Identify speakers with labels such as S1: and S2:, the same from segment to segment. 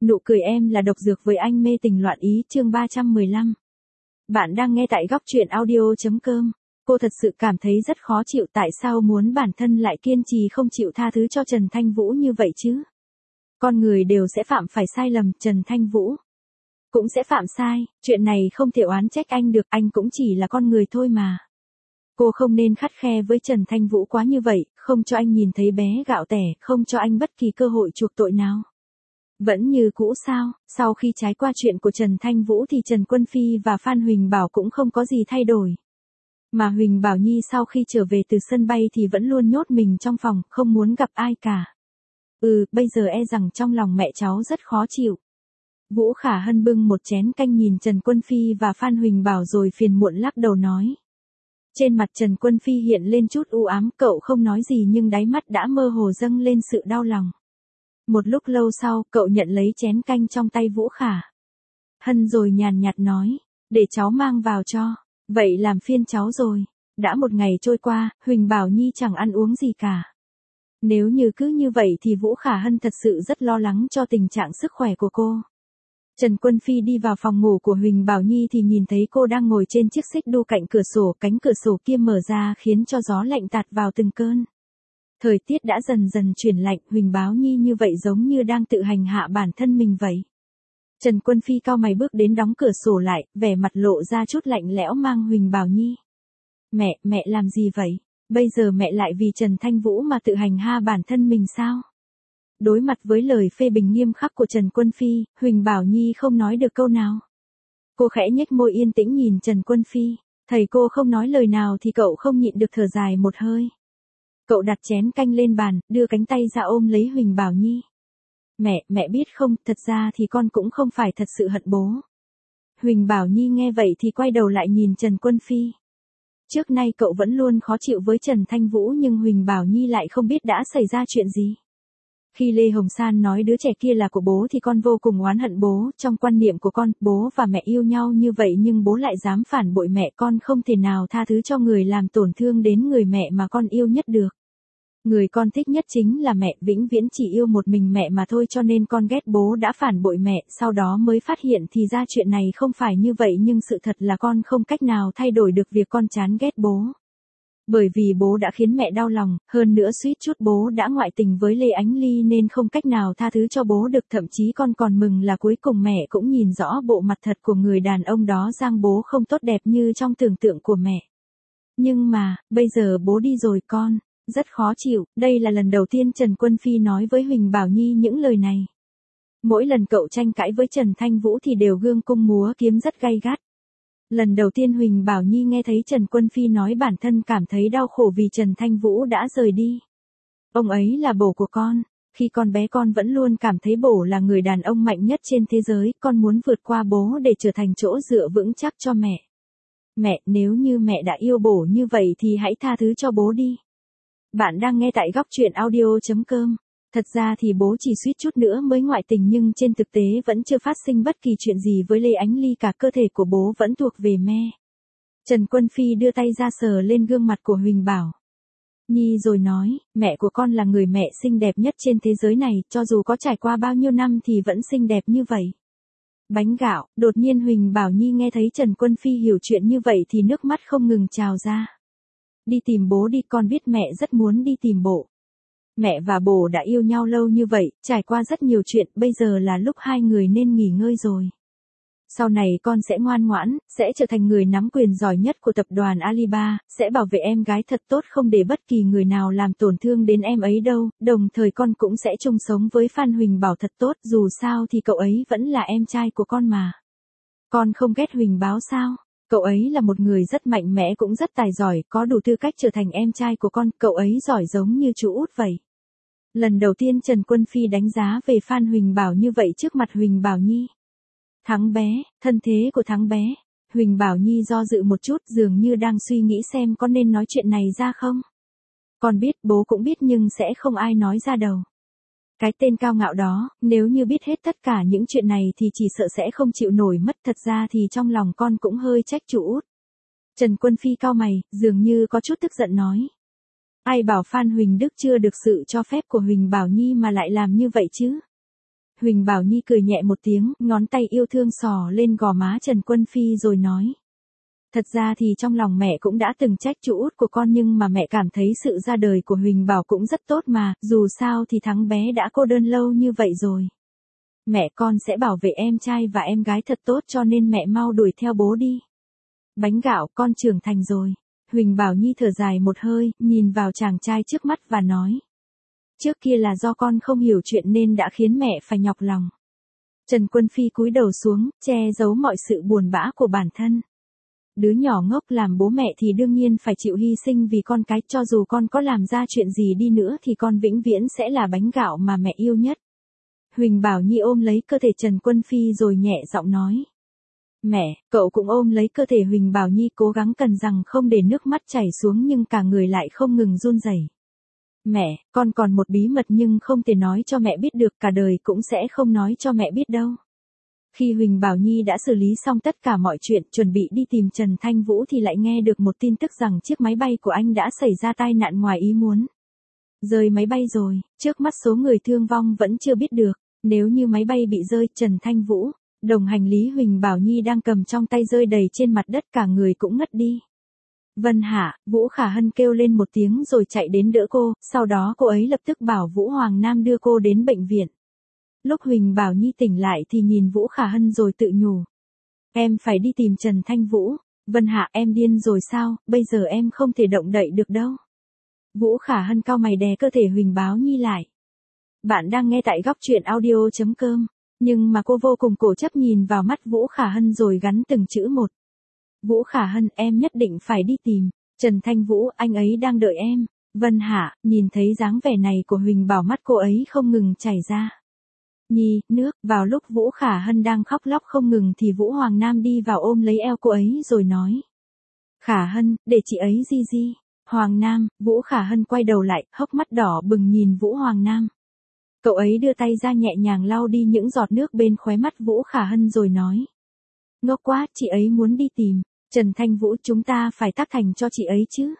S1: Nụ cười em là độc dược với anh mê tình loạn ý chương 315. Bạn đang nghe tại góc truyện audio.com. Cô thật sự cảm thấy rất khó chịu tại sao muốn bản thân lại kiên trì không chịu tha thứ cho Trần Thanh Vũ như vậy chứ. Con người đều sẽ phạm phải sai lầm, Trần Thanh Vũ cũng sẽ phạm sai, chuyện này không thể oán trách anh được, anh cũng chỉ là con người thôi mà. Cô không nên khắt khe với Trần Thanh Vũ quá như vậy, không cho anh nhìn thấy bé gạo tẻ, không cho anh bất kỳ cơ hội chuộc tội nào. Vẫn như cũ sao, sau khi trải qua chuyện của Trần Thanh Vũ thì Trần Quân Phi và Phan Huỳnh Bảo cũng không có gì thay đổi. Mà Huỳnh Bảo Nhi sau khi trở về từ sân bay thì vẫn luôn nhốt mình trong phòng, không muốn gặp ai cả. Bây giờ e rằng trong lòng mẹ cháu rất khó chịu. Vũ Khả Hân bưng một chén canh nhìn Trần Quân Phi và Phan Huỳnh Bảo rồi phiền muộn lắc đầu nói. Trên mặt Trần Quân Phi hiện lên chút u ám, cậu không nói gì nhưng đáy mắt đã mơ hồ dâng lên sự đau lòng. Một lúc lâu sau, cậu nhận lấy chén canh trong tay Vũ Khả Hân rồi nhàn nhạt nói, để cháu mang vào cho. Vậy làm phiên cháu rồi. Đã một ngày trôi qua, Huỳnh Bảo Nhi chẳng ăn uống gì cả. Nếu như cứ như vậy thì Vũ Khả Hân thật sự rất lo lắng cho tình trạng sức khỏe của cô. Trần Quân Phi đi vào phòng ngủ của Huỳnh Bảo Nhi thì nhìn thấy cô đang ngồi trên chiếc xích đu cạnh cửa sổ, cánh cửa sổ kia mở ra khiến cho gió lạnh tạt vào từng cơn. Thời tiết đã dần dần chuyển lạnh, Huỳnh Bảo Nhi như vậy giống như đang tự hành hạ bản thân mình vậy. Trần Quân Phi cau mày bước đến đóng cửa sổ lại, vẻ mặt lộ ra chút lạnh lẽo mang Huỳnh Bảo Nhi. Mẹ làm gì vậy? Bây giờ mẹ lại vì Trần Thanh Vũ mà tự hành hạ bản thân mình sao? Đối mặt với lời phê bình nghiêm khắc của Trần Quân Phi, Huỳnh Bảo Nhi không nói được câu nào. Cô khẽ nhếch môi yên tĩnh nhìn Trần Quân Phi, thấy cô không nói lời nào thì cậu không nhịn được thở dài một hơi. Cậu đặt chén canh lên bàn, đưa cánh tay ra ôm lấy Huỳnh Bảo Nhi. Mẹ biết không, thật ra thì con cũng không phải thật sự hận bố. Huỳnh Bảo Nhi nghe vậy thì quay đầu lại nhìn Trần Quân Phi. Trước nay cậu vẫn luôn khó chịu với Trần Thanh Vũ nhưng Huỳnh Bảo Nhi lại không biết đã xảy ra chuyện gì. Khi Lê Hồng San nói đứa trẻ kia là của bố thì con vô cùng oán hận bố, trong quan niệm của con, bố và mẹ yêu nhau như vậy nhưng bố lại dám phản bội mẹ, con không thể nào tha thứ cho người làm tổn thương đến người mẹ mà con yêu nhất được. Người con thích nhất chính là mẹ, vĩnh viễn chỉ yêu một mình mẹ mà thôi cho nên con ghét bố đã phản bội mẹ, sau đó mới phát hiện thì ra chuyện này không phải như vậy nhưng sự thật là con không cách nào thay đổi được việc con chán ghét bố. Bởi vì bố đã khiến mẹ đau lòng, hơn nữa suýt chút bố đã ngoại tình với Lê Ánh Ly nên không cách nào tha thứ cho bố được, thậm chí con còn mừng là cuối cùng mẹ cũng nhìn rõ bộ mặt thật của người đàn ông đó rằng bố không tốt đẹp như trong tưởng tượng của mẹ. Nhưng mà, bây giờ bố đi rồi con, rất khó chịu, đây là lần đầu tiên Trần Quân Phi nói với Huỳnh Bảo Nhi những lời này. Mỗi lần cậu tranh cãi với Trần Thanh Vũ thì đều gương cung múa kiếm rất gay gắt. Lần đầu tiên Huỳnh Bảo Nhi nghe thấy Trần Quân Phi nói bản thân cảm thấy đau khổ vì Trần Thanh Vũ đã rời đi. Ông ấy là bố của con, khi con bé con vẫn luôn cảm thấy bố là người đàn ông mạnh nhất trên thế giới, con muốn vượt qua bố để trở thành chỗ dựa vững chắc cho mẹ. Nếu như mẹ đã yêu bố như vậy thì hãy tha thứ cho bố đi. Bạn đang nghe tại góc truyện audio.com. Thật ra thì bố chỉ suýt chút nữa mới ngoại tình nhưng trên thực tế vẫn chưa phát sinh bất kỳ chuyện gì với Lê Ánh Ly cả, cơ thể của bố vẫn thuộc về mẹ. Trần Quân Phi đưa tay ra sờ lên gương mặt của Huỳnh Bảo Nhi rồi nói, mẹ của con là người mẹ xinh đẹp nhất trên thế giới này, cho dù có trải qua bao nhiêu năm thì vẫn xinh đẹp như vậy. Bánh gạo, đột nhiên Huỳnh Bảo Nhi nghe thấy Trần Quân Phi hiểu chuyện như vậy thì nước mắt không ngừng trào ra. Đi tìm bố đi, con biết mẹ rất muốn đi tìm bố. Mẹ và bố đã yêu nhau lâu như vậy, trải qua rất nhiều chuyện, bây giờ là lúc hai người nên nghỉ ngơi rồi. Sau này con sẽ ngoan ngoãn, sẽ trở thành người nắm quyền giỏi nhất của tập đoàn Alibaba, sẽ bảo vệ em gái thật tốt không để bất kỳ người nào làm tổn thương đến em ấy đâu, đồng thời con cũng sẽ chung sống với Phan Huỳnh Bảo thật tốt, dù sao thì cậu ấy vẫn là em trai của con mà. Con không ghét Huỳnh Báo sao? Cậu ấy là một người rất mạnh mẽ cũng rất tài giỏi, có đủ tư cách trở thành em trai của con, cậu ấy giỏi giống như chú út vậy. Lần đầu tiên Trần Quân Phi đánh giá về Phan Huỳnh Bảo như vậy trước mặt Huỳnh Bảo Nhi. Thắng bé, thân thế của Thắng bé. Huỳnh Bảo Nhi do dự một chút dường như đang suy nghĩ xem có nên nói chuyện này ra không. Con biết, bố cũng biết nhưng sẽ không ai nói ra đầu. Cái tên cao ngạo đó, nếu như biết hết tất cả những chuyện này thì chỉ sợ sẽ không chịu nổi mất, thật ra thì trong lòng con cũng hơi trách chú út. Trần Quân Phi cau mày, dường như có chút tức giận nói. Ai bảo Phan Huỳnh Đức chưa được sự cho phép của Huỳnh Bảo Nhi mà lại làm như vậy chứ? Huỳnh Bảo Nhi cười nhẹ một tiếng, ngón tay yêu thương sò lên gò má Trần Quân Phi rồi nói. Thật ra thì trong lòng mẹ cũng đã từng trách chú út của con, nhưng mà mẹ cảm thấy sự ra đời của Huỳnh Bảo cũng rất tốt mà, dù sao thì thằng bé đã cô đơn lâu như vậy rồi. Mẹ con sẽ bảo vệ em trai và em gái thật tốt, cho nên mẹ mau đuổi theo bố đi. Bánh gạo, con trưởng thành rồi. Huỳnh Bảo Nhi thở dài một hơi, nhìn vào chàng trai trước mắt và nói. Trước kia là do con không hiểu chuyện nên đã khiến mẹ phải nhọc lòng. Trần Quân Phi cúi đầu xuống, che giấu mọi sự buồn bã của bản thân. Đứa nhỏ ngốc làm bố mẹ thì đương nhiên phải chịu hy sinh vì con cái, cho dù con có làm ra chuyện gì đi nữa thì con vĩnh viễn sẽ là bánh gạo mà mẹ yêu nhất. Huỳnh Bảo Nhi ôm lấy cơ thể Trần Quân Phi rồi nhẹ giọng nói. Mẹ, cậu cũng ôm lấy cơ thể Huỳnh Bảo Nhi, cố gắng cằn rằng không để nước mắt chảy xuống, nhưng cả người lại không ngừng run rẩy. Mẹ, con còn một bí mật nhưng không thể nói cho mẹ biết được, cả đời cũng sẽ không nói cho mẹ biết đâu. Khi Huỳnh Bảo Nhi đã xử lý xong tất cả mọi chuyện, chuẩn bị đi tìm Trần Thanh Vũ thì lại nghe được một tin tức rằng chiếc máy bay của anh đã xảy ra tai nạn ngoài ý muốn. Rơi máy bay rồi, trước mắt số người thương vong vẫn chưa biết được. Nếu như máy bay bị rơi, Trần Thanh Vũ, đồng hành lý Huỳnh Bảo Nhi đang cầm trong tay rơi đầy trên mặt đất, cả người cũng ngất đi. Vân Hạ, Vũ Khả Hân kêu lên một tiếng rồi chạy đến đỡ cô, sau đó cô ấy lập tức bảo Vũ Hoàng Nam đưa cô đến bệnh viện. Lúc Huỳnh Bảo Nhi tỉnh lại thì nhìn Vũ Khả Hân rồi tự nhủ. Em phải đi tìm Trần Thanh Vũ. Vân Hạ, em điên rồi sao, bây giờ em không thể động đậy được đâu. Vũ Khả Hân cau mày đè cơ thể Huỳnh Bảo Nhi lại. Bạn đang nghe tại góc truyện audio.com, nhưng mà cô vô cùng cố chấp nhìn vào mắt Vũ Khả Hân rồi gắn từng chữ một. Vũ Khả Hân, em nhất định phải đi tìm Trần Thanh Vũ, anh ấy đang đợi em. Vân Hạ, nhìn thấy dáng vẻ này của Huỳnh Bảo, mắt cô ấy không ngừng chảy ra. Nhi, nước, vào lúc Vũ Khả Hân đang khóc lóc không ngừng thì Vũ Hoàng Nam đi vào ôm lấy eo cô ấy rồi nói. Khả Hân, để chị ấy di. Hoàng Nam, Vũ Khả Hân quay đầu lại, hốc mắt đỏ bừng nhìn Vũ Hoàng Nam. Cậu ấy đưa tay ra nhẹ nhàng lau đi những giọt nước bên khóe mắt Vũ Khả Hân rồi nói. Ngốc quá, chị ấy muốn đi tìm Trần Thanh Vũ, chúng ta phải tác thành cho chị ấy chứ.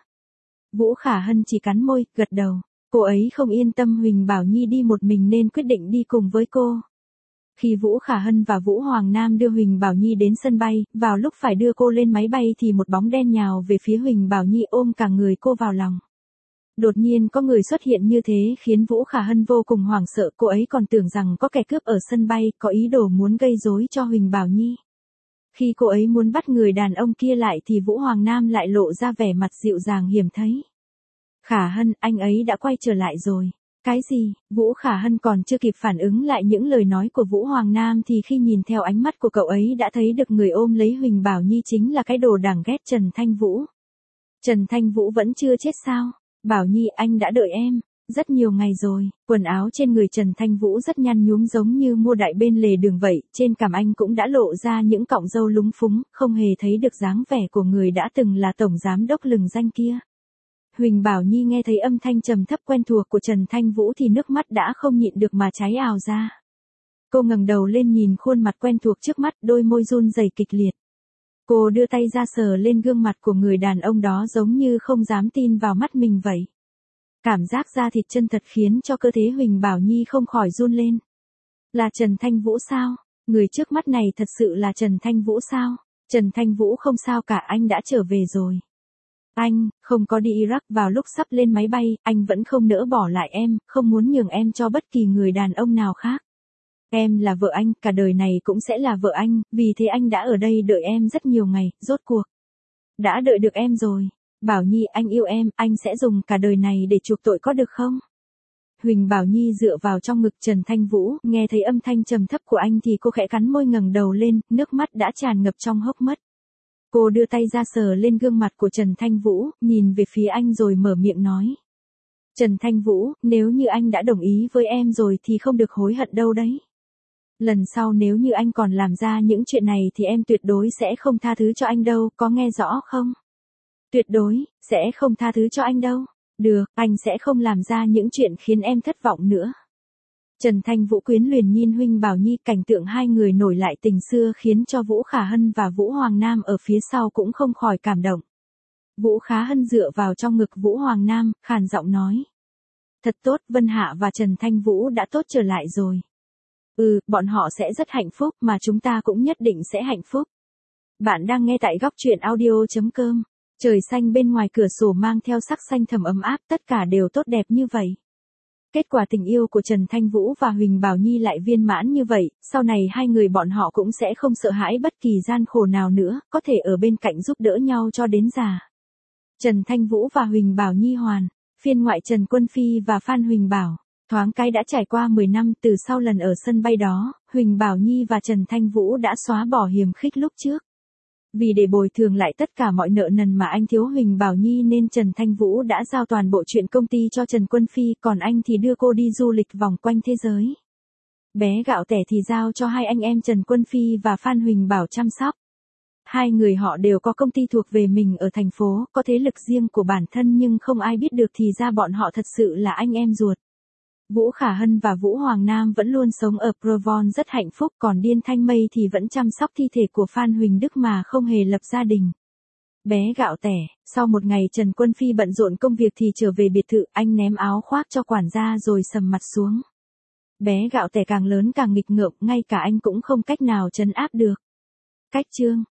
S1: Vũ Khả Hân chỉ cắn môi, gật đầu. Cô ấy không yên tâm Huỳnh Bảo Nhi đi một mình nên quyết định đi cùng với cô. Khi Vũ Khả Hân và Vũ Hoàng Nam đưa Huỳnh Bảo Nhi đến sân bay, vào lúc phải đưa cô lên máy bay thì một bóng đen nhào về phía Huỳnh Bảo Nhi ôm cả người cô vào lòng. Đột nhiên có người xuất hiện như thế khiến Vũ Khả Hân vô cùng hoảng sợ, cô ấy còn tưởng rằng có kẻ cướp ở sân bay, có ý đồ muốn gây rối cho Huỳnh Bảo Nhi. Khi cô ấy muốn bắt người đàn ông kia lại thì Vũ Hoàng Nam lại lộ ra vẻ mặt dịu dàng hiểm thấy. Khả Hân, anh ấy đã quay trở lại rồi. Cái gì? Vũ Khả Hân còn chưa kịp phản ứng lại những lời nói của Vũ Hoàng Nam thì khi nhìn theo ánh mắt của cậu ấy đã thấy được người ôm lấy Huỳnh Bảo Nhi chính là cái đồ đáng ghét Trần Thanh Vũ. Trần Thanh Vũ vẫn chưa chết sao? Bảo Nhi, anh đã đợi em rất nhiều ngày rồi. Quần áo trên người Trần Thanh Vũ rất nhăn nhúm giống như mua đại bên lề đường vậy, trên cằm anh cũng đã lộ ra những cọng râu lúng phúng, không hề thấy được dáng vẻ của người đã từng là tổng giám đốc lừng danh kia. Huỳnh Bảo Nhi nghe thấy âm thanh trầm thấp quen thuộc của Trần Thanh Vũ thì nước mắt đã không nhịn được mà cháy ào ra. Cô ngẩng đầu lên nhìn khuôn mặt quen thuộc trước mắt, đôi môi run rẩy kịch liệt. Cô đưa tay ra sờ lên gương mặt của người đàn ông đó giống như không dám tin vào mắt mình vậy. Cảm giác da thịt chân thật khiến cho cơ thể Huỳnh Bảo Nhi không khỏi run lên. Là Trần Thanh Vũ sao? Người trước mắt này thật sự là Trần Thanh Vũ sao? Trần Thanh Vũ không sao cả, anh đã trở về rồi. Anh, không có đi Iraq, vào lúc sắp lên máy bay, anh vẫn không nỡ bỏ lại em, không muốn nhường em cho bất kỳ người đàn ông nào khác. Em là vợ anh, cả đời này cũng sẽ là vợ anh, vì thế anh đã ở đây đợi em rất nhiều ngày, rốt cuộc đã đợi được em rồi. Bảo Nhi, anh yêu em, anh sẽ dùng cả đời này để chuộc tội có được không? Huỳnh Bảo Nhi dựa vào trong ngực Trần Thanh Vũ, nghe thấy âm thanh trầm thấp của anh thì cô khẽ cắn môi ngẩng đầu lên, nước mắt đã tràn ngập trong hốc mắt. Cô đưa tay ra sờ lên gương mặt của Trần Thanh Vũ, nhìn về phía anh rồi mở miệng nói. Trần Thanh Vũ, nếu như anh đã đồng ý với em rồi thì không được hối hận đâu đấy. Lần sau nếu như anh còn làm ra những chuyện này thì em tuyệt đối sẽ không tha thứ cho anh đâu, có nghe rõ không? Tuyệt đối, sẽ không tha thứ cho anh đâu. Được, anh sẽ không làm ra những chuyện khiến em thất vọng nữa. Trần Thanh Vũ quyến luyến nhìn Huỳnh Bảo Nhi, cảnh tượng hai người nổi lại tình xưa khiến cho Vũ Khả Hân và Vũ Hoàng Nam ở phía sau cũng không khỏi cảm động. Vũ Khả Hân dựa vào trong ngực Vũ Hoàng Nam, khàn giọng nói. Thật tốt, Vân Hạ và Trần Thanh Vũ đã tốt trở lại rồi. Bọn họ sẽ rất hạnh phúc mà chúng ta cũng nhất định sẽ hạnh phúc. Bạn đang nghe tại góc chuyện audio.com. Trời xanh bên ngoài cửa sổ mang theo sắc xanh thẳm ấm áp, tất cả đều tốt đẹp như vậy. Kết quả tình yêu của Trần Thanh Vũ và Huỳnh Bảo Nhi lại viên mãn như vậy, sau này hai người bọn họ cũng sẽ không sợ hãi bất kỳ gian khổ nào nữa, có thể ở bên cạnh giúp đỡ nhau cho đến già. Trần Thanh Vũ và Huỳnh Bảo Nhi hoàn, phiên ngoại Trần Quân Phi và Phan Huỳnh Bảo. Thoáng cái đã trải qua 10 năm từ sau lần ở sân bay đó, Huỳnh Bảo Nhi và Trần Thanh Vũ đã xóa bỏ hiềm khích lúc trước. Vì để bồi thường lại tất cả mọi nợ nần mà anh thiếu Huỳnh Bảo Nhi nên Trần Thanh Vũ đã giao toàn bộ chuyện công ty cho Trần Quân Phi, còn anh thì đưa cô đi du lịch vòng quanh thế giới. Bé gạo tẻ thì giao cho hai anh em Trần Quân Phi và Phan Huỳnh Bảo chăm sóc. Hai người họ đều có công ty thuộc về mình ở thành phố, có thế lực riêng của bản thân nhưng không ai biết được thì ra bọn họ thật sự là anh em ruột. Vũ Khả Hân và Vũ Hoàng Nam vẫn luôn sống ở Provence rất hạnh phúc, còn Điên Thanh Mây thì vẫn chăm sóc thi thể của Phan Huỳnh Đức mà không hề lập gia đình. Bé gạo tẻ, sau một ngày Trần Quân Phi bận rộn công việc thì trở về biệt thự, anh ném áo khoác cho quản gia rồi sầm mặt xuống. Bé gạo tẻ càng lớn càng nghịch ngợm, ngay cả anh cũng không cách nào trấn áp được. Cách chương